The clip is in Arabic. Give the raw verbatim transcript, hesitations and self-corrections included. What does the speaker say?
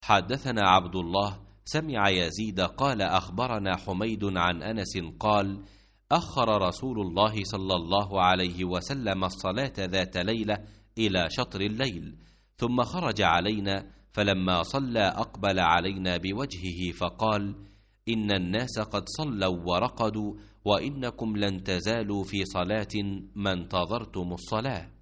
حدثنا عبد الله سمع يزيد قال أخبرنا حميد عن أنس قال أخر رسول الله صلى الله عليه وسلم الصلاة ذات ليلة إلى شطر الليل، ثم خرج علينا، فلما صلى أقبل علينا بوجهه فقال: إن الناس قد صلوا ورقدوا، وإنكم لن تزالوا في صلاة ما انتظرتم الصلاة.